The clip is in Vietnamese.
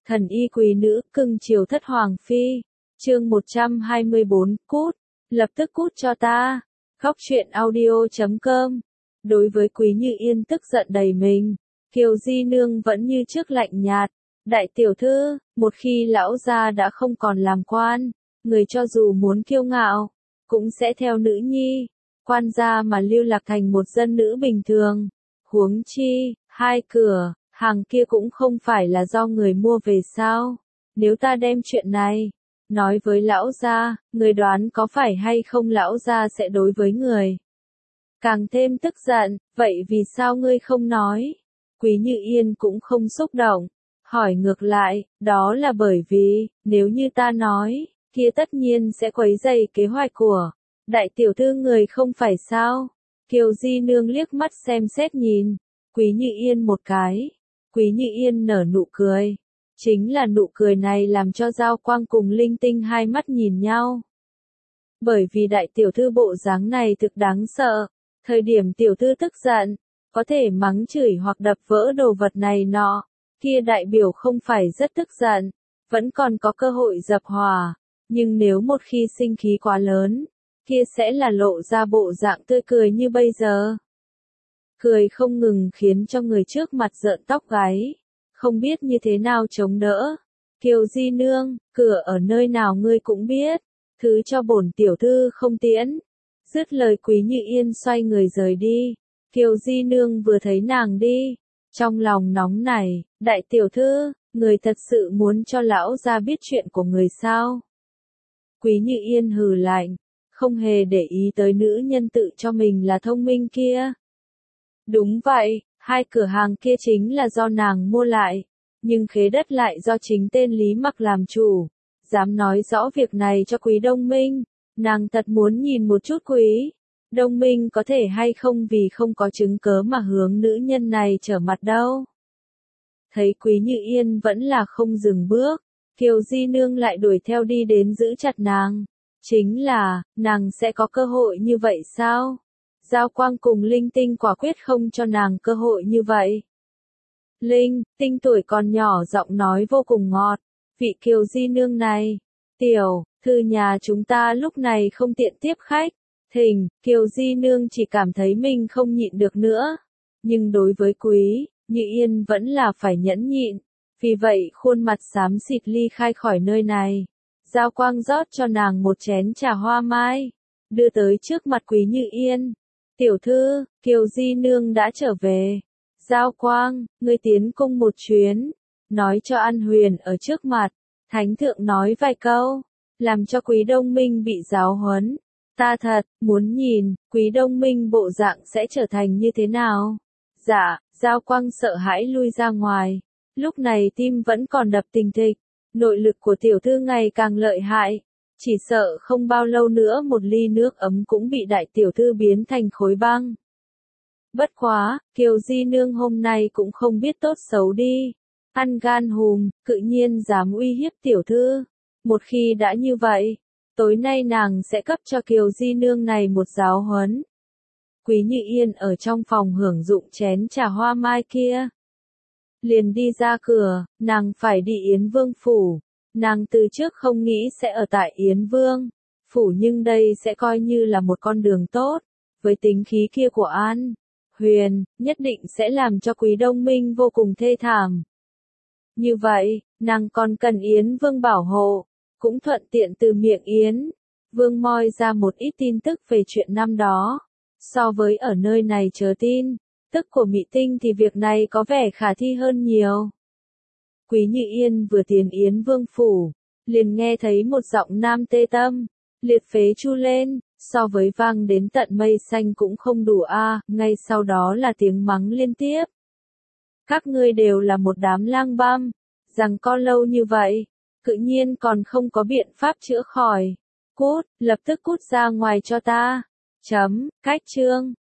Thần y quý nữ, cưng chiều thất hoàng phi. Chương 124, cút, lập tức cút cho ta. Khóc chuyện audio.com. Đối với Quý Như Yên tức giận đầy mình, Kiều Di Nương vẫn như trước lạnh nhạt. Đại tiểu thư, một khi lão gia đã không còn làm quan, người cho dù muốn kiêu ngạo, cũng sẽ theo nữ nhi, quan gia mà lưu lạc thành một dân nữ bình thường. Huống chi, hai cửa, hàng kia cũng không phải là do người mua về sao. Nếu ta đem chuyện này nói với lão gia, người đoán có phải hay không lão gia sẽ đối với người càng thêm tức giận. Vậy vì sao ngươi không nói? Quý Như Yên cũng không xúc động, hỏi ngược lại, đó là bởi vì, nếu như ta nói, kia tất nhiên sẽ quấy rầy kế hoạch của đại tiểu thư người không phải sao? Kiều Di Nương liếc mắt xem xét nhìn Quý Như Yên một cái. Quý Như Yên nở nụ cười. Chính là nụ cười này làm cho Giao Quang cùng Linh Tinh hai mắt nhìn nhau. Bởi vì đại tiểu thư bộ dáng này thực đáng sợ. Thời điểm tiểu thư tức giận, có thể mắng chửi hoặc đập vỡ đồ vật này nọ, kia đại biểu không phải rất tức giận, vẫn còn có cơ hội dập hòa. Nhưng nếu một khi sinh khí quá lớn, kia sẽ là lộ ra bộ dạng tươi cười như bây giờ. Cười không ngừng khiến cho người trước mặt rợn tóc gáy, không biết như thế nào chống đỡ. Kiều Di Nương, cửa ở nơi nào ngươi cũng biết, thứ cho bổn tiểu thư không tiễn. Dứt lời Quý Như Yên xoay người rời đi. Kiều Di Nương vừa thấy nàng đi, trong lòng nóng nảy, đại tiểu thư, người thật sự muốn cho lão gia biết chuyện của người sao? Quý Như Yên hừ lạnh, không hề để ý tới nữ nhân tự cho mình là thông minh kia. Đúng vậy, hai cửa hàng kia chính là do nàng mua lại, nhưng khế đất lại do chính tên Lý Mặc làm chủ. Dám nói rõ việc này cho Quý Đông Minh, nàng thật muốn nhìn một chút Quý Đông Minh có thể hay không vì không có chứng cớ mà hướng nữ nhân này trở mặt đâu. Thấy Quý Như Yên vẫn là không dừng bước, Kiều Di Nương lại đuổi theo đi đến giữ chặt nàng. Chính là, nàng sẽ có cơ hội như vậy sao? Giao Quang cùng Linh Tinh quả quyết không cho nàng cơ hội như vậy. Linh Tinh tuổi còn nhỏ giọng nói vô cùng ngọt, vị Kiều Di Nương này, tiểu thư nhà chúng ta lúc này không tiện tiếp khách. Thỉnh, Kiều Di Nương chỉ cảm thấy mình không nhịn được nữa. Nhưng đối với Quý Như Yên vẫn là phải nhẫn nhịn, vì vậy khuôn mặt xám xịt ly khai khỏi nơi này. Giao Quang rót cho nàng một chén trà hoa mai, đưa tới trước mặt Quý Như Yên. Tiểu thư, Kiều Di Nương đã trở về. Giao Quang, ngươi tiến cung một chuyến, nói cho An Huyền ở trước mặt, Thánh thượng nói vài câu, làm cho Quý Đông Minh bị giáo huấn. Ta thật muốn nhìn, Quý Đông Minh bộ dạng sẽ trở thành như thế nào? Dạ, Giao Quang sợ hãi lui ra ngoài, lúc này tim vẫn còn đập thình thịch, nội lực của tiểu thư ngày càng lợi hại. Chỉ sợ không bao lâu nữa một ly nước ấm cũng bị đại tiểu thư biến thành khối băng. Bất quá, Kiều Di Nương hôm nay cũng không biết tốt xấu đi. Ăn gan hùm, tự nhiên dám uy hiếp tiểu thư. Một khi đã như vậy, tối nay nàng sẽ cấp cho Kiều Di Nương này một giáo huấn. Quý Như Yên ở trong phòng hưởng dụng chén trà hoa mai kia. Liền đi ra cửa, nàng phải đi Yến Vương phủ. Nàng từ trước không nghĩ sẽ ở tại Yến Vương phủ, nhưng đây sẽ coi như là một con đường tốt. Với tính khí kia của An Huyền, nhất định sẽ làm cho Quý Đông Minh vô cùng thê thảm. Như vậy, nàng còn cần Yến Vương bảo hộ, cũng thuận tiện từ miệng Yến Vương moi ra một ít tin tức về chuyện năm đó. So với ở nơi này chờ tin tức của Mị Tinh thì việc này có vẻ khả thi hơn nhiều. Quý Như Yên vừa tiến Yến Vương phủ, liền nghe thấy một giọng nam tê tâm liệt phế chu lên, so với vang đến tận mây xanh cũng không đủ a. Ngay sau đó là tiếng mắng liên tiếp. Các ngươi đều là một đám lang băm, rằng co lâu như vậy, tự nhiên còn không có biện pháp chữa khỏi. Cút, lập tức cút ra ngoài cho ta. Cách chương